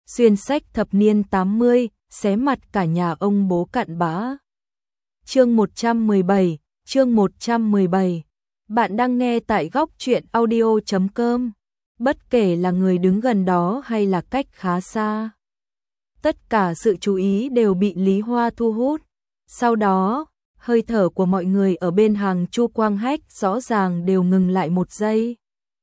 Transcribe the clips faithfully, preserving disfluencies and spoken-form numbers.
xuyên sách thập niên tám mươi, xé mặt cả nhà ông bố cặn bã. Chương một trăm mười bảy, chương một trăm mười bảy. Bạn đang nghe tại góc truyện audio chấm com. Bất kể là người đứng gần đó hay là cách khá xa, tất cả sự chú ý đều bị Lý Hoa thu hút. Sau đó, hơi thở của mọi người ở bên hàng Chu Quang Hách rõ ràng đều ngừng lại một giây.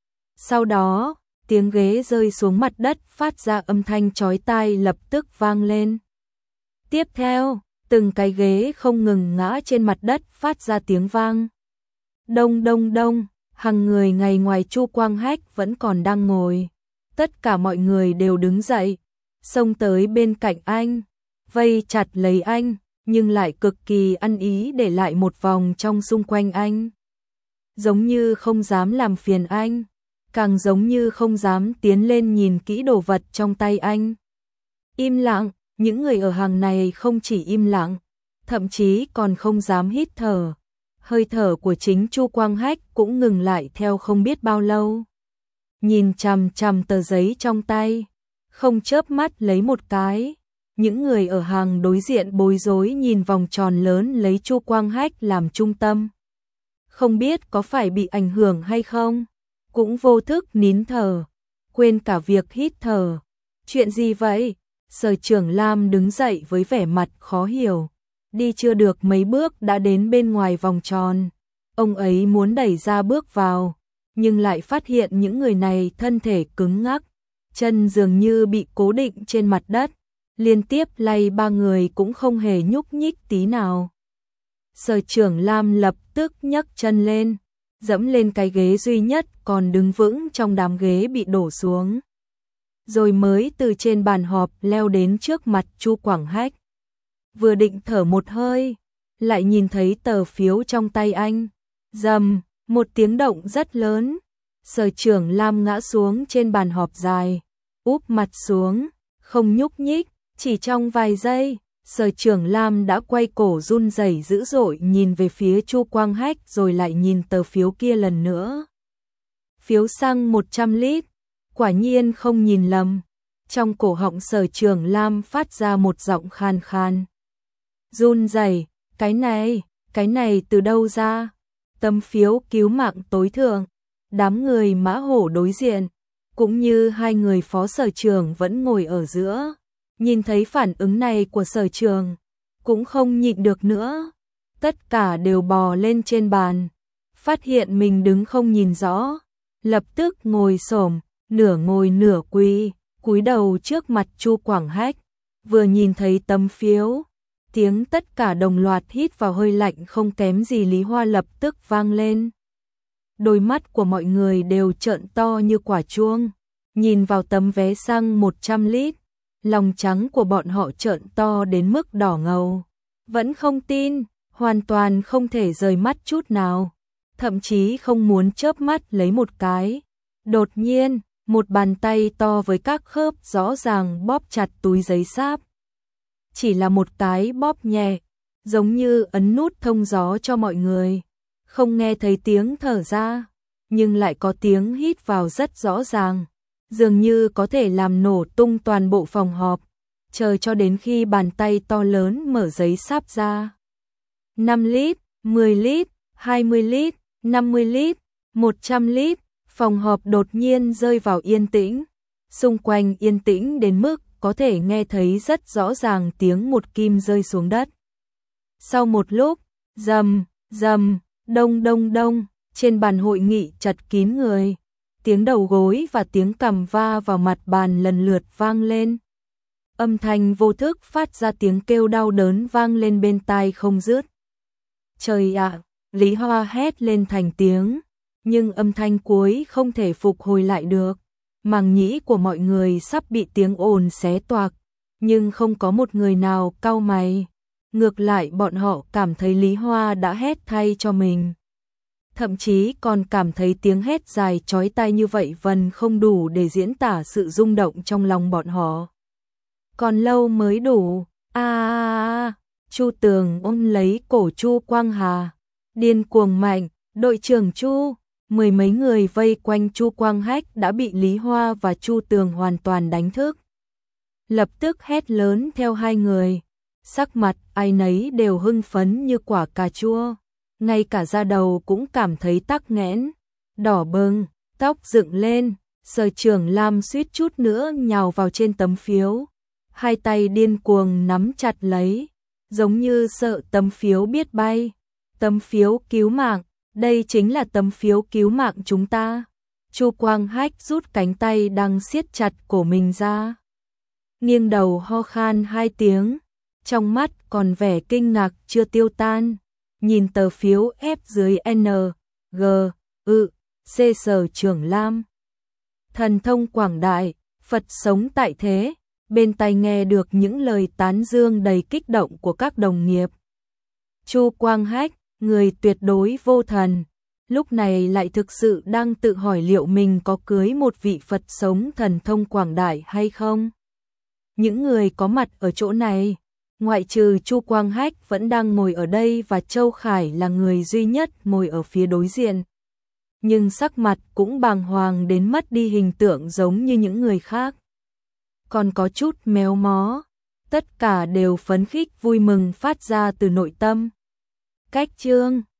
Sau đó, tiếng ghế rơi xuống mặt đất phát ra âm thanh chói tai lập tức vang lên. Tiếp theo, từng cái ghế không ngừng ngã trên mặt đất phát ra tiếng vang. Đông đông đông, hàng người ngay ngoài Chu Quang Hách vẫn còn đang ngồi. Tất cả mọi người đều đứng dậy, xông tới bên cạnh anh, vây chặt lấy anh, nhưng lại cực kỳ ăn ý để lại một vòng trong xung quanh anh. Giống như không dám làm phiền anh, càng giống như không dám tiến lên nhìn kỹ đồ vật trong tay anh. Im lặng, những người ở hàng này không chỉ im lặng, thậm chí còn không dám hít thở. Hơi thở của chính Chu Quang Hách cũng ngừng lại theo không biết bao lâu. Nhìn chằm chằm tờ giấy trong tay, không chớp mắt lấy một cái. Những người ở hàng đối diện bối rối nhìn vòng tròn lớn lấy Chu Quang Hách làm trung tâm. Không biết có phải bị ảnh hưởng hay không, cũng vô thức nín thở, quên cả việc hít thở. Chuyện gì vậy? Sở trưởng Lam đứng dậy với vẻ mặt khó hiểu. Đi chưa được mấy bước đã đến bên ngoài vòng tròn. Ông ấy muốn đẩy ra bước vào, nhưng lại phát hiện những người này thân thể cứng ngắc, chân dường như bị cố định trên mặt đất. Liên tiếp lay ba người cũng không hề nhúc nhích tí nào. Sở trưởng Lam lập tức nhấc chân lên, dẫm lên cái ghế duy nhất còn đứng vững trong đám ghế bị đổ xuống. Rồi mới từ trên bàn họp leo đến trước mặt Chu Quang Hách. Vừa định thở một hơi, lại nhìn thấy tờ phiếu trong tay anh. Rầm, một tiếng động rất lớn. Sở trưởng Lam ngã xuống trên bàn họp dài, úp mặt xuống, không nhúc nhích. Chỉ trong vài giây, sở trưởng Lam đã quay cổ run rẩy dữ dội nhìn về phía Chu Quang Hách rồi lại nhìn tờ phiếu kia lần nữa. Phiếu xăng một trăm lít, quả nhiên không nhìn lầm. Trong cổ họng sở trưởng Lam phát ra một giọng khan khan. Run rẩy, cái này, cái này từ đâu ra? Tấm phiếu cứu mạng tối thượng. Đám người Mã Hổ đối diện, cũng như hai người phó sở trưởng vẫn ngồi ở giữa. Nhìn thấy phản ứng này của sở trường, cũng không nhịn được nữa. Tất cả đều bò lên trên bàn, phát hiện mình đứng không nhìn rõ. Lập tức ngồi xổm, nửa ngồi nửa quỳ, cúi đầu trước mặt Chu Quang Hách. Vừa nhìn thấy tấm phiếu, tiếng tất cả đồng loạt hít vào hơi lạnh không kém gì Lý Hoa lập tức vang lên. Đôi mắt của mọi người đều trợn to như quả chuông, nhìn vào tấm vé xăng một trăm lít. Lòng trắng của bọn họ trợn to đến mức đỏ ngầu. Vẫn không tin, hoàn toàn không thể rời mắt chút nào. Thậm chí không muốn chớp mắt lấy một cái. Đột nhiên, một bàn tay to với các khớp rõ ràng bóp chặt túi giấy sáp. Chỉ là một cái bóp nhẹ, giống như ấn nút thông gió cho mọi người. Không nghe thấy tiếng thở ra, nhưng lại có tiếng hít vào rất rõ ràng. Dường như có thể làm nổ tung toàn bộ phòng họp, chờ cho đến khi bàn tay to lớn mở giấy sáp ra. năm lít, mười lít, hai mươi lít, năm mươi lít, một trăm lít, phòng họp đột nhiên rơi vào yên tĩnh. Xung quanh yên tĩnh đến mức có thể nghe thấy rất rõ ràng tiếng một kim rơi xuống đất. Sau một lúc, rầm, rầm, đông đông đông, trên bàn hội nghị chật kín người. Tiếng đầu gối và tiếng cằm va vào mặt bàn lần lượt vang lên. Âm thanh vô thức phát ra tiếng kêu đau đớn vang lên bên tai không dứt. Trời ạ, Lý Hoa hét lên thành tiếng, nhưng âm thanh cuối không thể phục hồi lại được. Màng nhĩ của mọi người sắp bị tiếng ồn xé toạc, nhưng không có một người nào cau mày. Ngược lại bọn họ cảm thấy Lý Hoa đã hét thay cho mình. Thậm chí còn cảm thấy tiếng hét dài chói tai như vậy vẫn không đủ để diễn tả sự rung động trong lòng bọn họ. Còn lâu mới đủ. A a a, Chu Tường ôm lấy cổ Chu Quang Hà, điên cuồng mạnh, "Đội trưởng Chu!" Mười mấy người vây quanh Chu Quang Hách đã bị Lý Hoa và Chu Tường hoàn toàn đánh thức. lập tức hét lớn theo hai người. Sắc mặt ai nấy đều hưng phấn như quả cà chua, ngay cả da đầu cũng cảm thấy tắc nghẽn, đỏ bừng, tóc dựng lên. Sở Trường Lam suýt chút nữa nhào vào trên tấm phiếu, hai tay điên cuồng nắm chặt lấy, giống như sợ tấm phiếu biết bay. Tấm phiếu cứu mạng, đây chính là tấm phiếu cứu mạng chúng ta. Chu Quang Hách rút cánh tay đang siết chặt cổ mình ra, nghiêng đầu ho khan hai tiếng, trong mắt còn vẻ kinh ngạc chưa tiêu tan, nhìn tờ phiếu F dưới N, G, ư, C Sở Trường Lam. Thần thông quảng đại, Phật sống tại thế, bên tai nghe được những lời tán dương đầy kích động của các đồng nghiệp. Chu Quang Hách, người tuyệt đối vô thần, lúc này lại thực sự đang tự hỏi liệu mình có cưới một vị Phật sống thần thông quảng đại hay không. Những người có mặt ở chỗ này, ngoại trừ Chu Quang Hách vẫn đang ngồi ở đây và Châu Khải là người duy nhất ngồi ở phía đối diện. Nhưng sắc mặt cũng bàng hoàng đến mất đi hình tượng giống như những người khác. Còn có chút méo mó, tất cả đều phấn khích vui mừng phát ra từ nội tâm. Cách chương